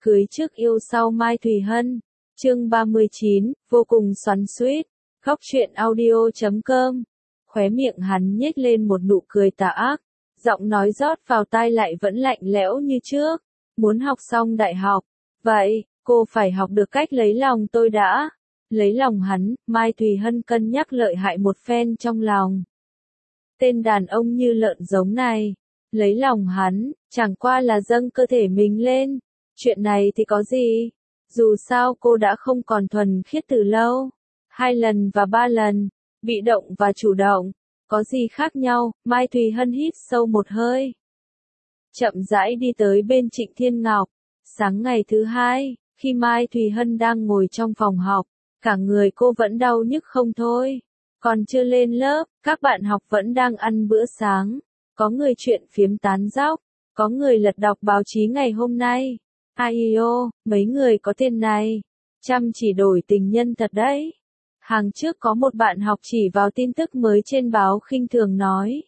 Cưới trước yêu sau Mai Thùy Hân. Chương 39, vô cùng xoắn xuýt. Góc truyện audio.com. Khóe miệng hắn nhếch lên một nụ cười tà ác, giọng nói rót vào tai lại vẫn lạnh lẽo như trước. Muốn học xong đại học, vậy, cô phải học được cách lấy lòng tôi đã. Lấy lòng hắn, Mai Thùy Hân cân nhắc lợi hại một phen trong lòng. Tên đàn ông như lợn giống này, lấy lòng hắn, chẳng qua là dâng cơ thể mình lên. Chuyện này thì có gì? Dù sao cô đã không còn thuần khiết từ lâu. 2 lần và 3 lần, bị động và chủ động, có gì khác nhau? Mai Thùy Hân hít sâu một hơi, chậm rãi đi tới bên Trịnh Thiên Ngọc. Sáng ngày thứ 2, khi Mai Thùy Hân đang ngồi trong phòng học, cả người cô vẫn đau nhức không thôi. Còn chưa lên lớp, các bạn học vẫn đang ăn bữa sáng. Có người chuyện phiếm tán dóc, có người lật đọc báo chí ngày hôm nay. Ai ô, mấy người có tiền này, chăm chỉ đổi tình nhân thật đấy. Hàng trước có một bạn học chỉ vào tin tức mới trên báo khinh thường nói.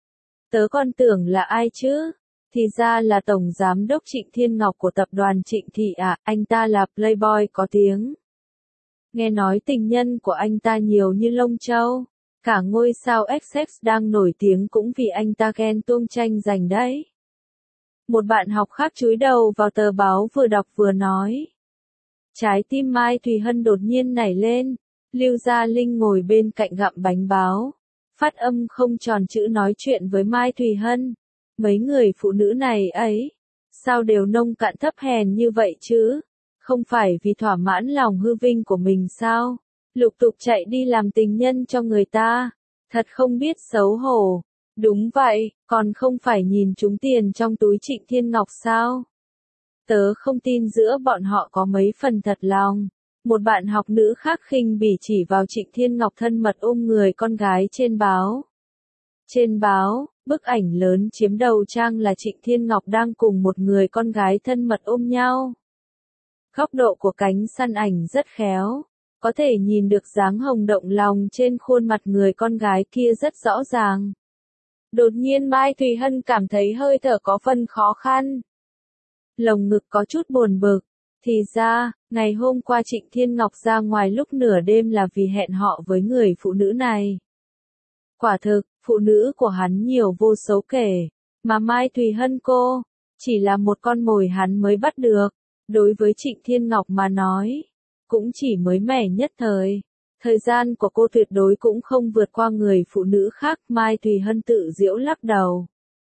Tớ còn tưởng là ai chứ? Thì ra là Tổng Giám đốc Trịnh Thiên Ngọc của tập đoàn Trịnh Thị à, anh ta là playboy có tiếng. Nghe nói tình nhân của anh ta nhiều như lông châu. Cả ngôi sao XX đang nổi tiếng cũng vì anh ta ghen tuông tranh giành đấy. Một bạn học khác chúi đầu vào tờ báo vừa đọc vừa nói. Trái tim Mai Thùy Hân đột nhiên nảy lên. Lưu Gia Linh ngồi bên cạnh gặm bánh báo, phát âm không tròn chữ nói chuyện với Mai Thùy Hân. Mấy người phụ nữ này ấy, sao đều nông cạn thấp hèn như vậy chứ? Không phải vì thỏa mãn lòng hư vinh của mình sao? Lục tục chạy đi làm tình nhân cho người ta, thật không biết xấu hổ. Đúng vậy, còn không phải nhìn trúng tiền trong túi Trịnh Thiên Ngọc sao? Tớ không tin giữa bọn họ có mấy phần thật lòng. Một bạn học nữ khác khinh bỉ chỉ vào Trịnh Thiên Ngọc thân mật ôm người con gái trên báo. Trên báo, bức ảnh lớn chiếm đầu trang là Trịnh Thiên Ngọc đang cùng một người con gái thân mật ôm nhau. Góc độ của cánh săn ảnh rất khéo, có thể nhìn được dáng hồng động lòng trên khuôn mặt người con gái kia rất rõ ràng. Đột nhiên Mai Thùy Hân cảm thấy hơi thở có phần khó khăn. Lồng ngực có chút buồn bực. Thì ra, ngày hôm qua Trịnh Thiên Ngọc ra ngoài lúc nửa đêm là vì hẹn họ với người phụ nữ này. Quả thực, phụ nữ của hắn nhiều vô số kể, mà Mai Thùy Hân cô, chỉ là một con mồi hắn mới bắt được. Đối với Trịnh Thiên Ngọc mà nói, cũng chỉ mới mẻ nhất thời. Thời gian của cô tuyệt đối cũng không vượt qua người phụ nữ khác. Mai Thùy Hân tự giễu lắc đầu.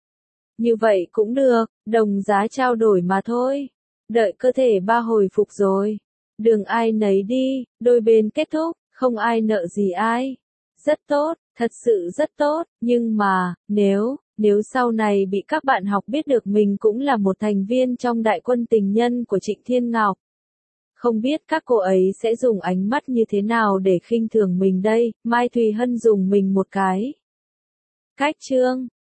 Như vậy cũng được, đồng giá trao đổi mà thôi. Đợi cơ thể ba hồi phục rồi, đường ai nấy đi, đôi bên kết thúc, không ai nợ gì ai. Rất tốt, thật sự rất tốt, nhưng mà, nếu sau này bị các bạn học biết được mình cũng là một thành viên trong đại quân tình nhân của Trịnh Thiên Ngọc, không biết các cô ấy sẽ dùng ánh mắt như thế nào để khinh thường mình đây. Mai Thùy Hân dùng mình một cái. Cách chương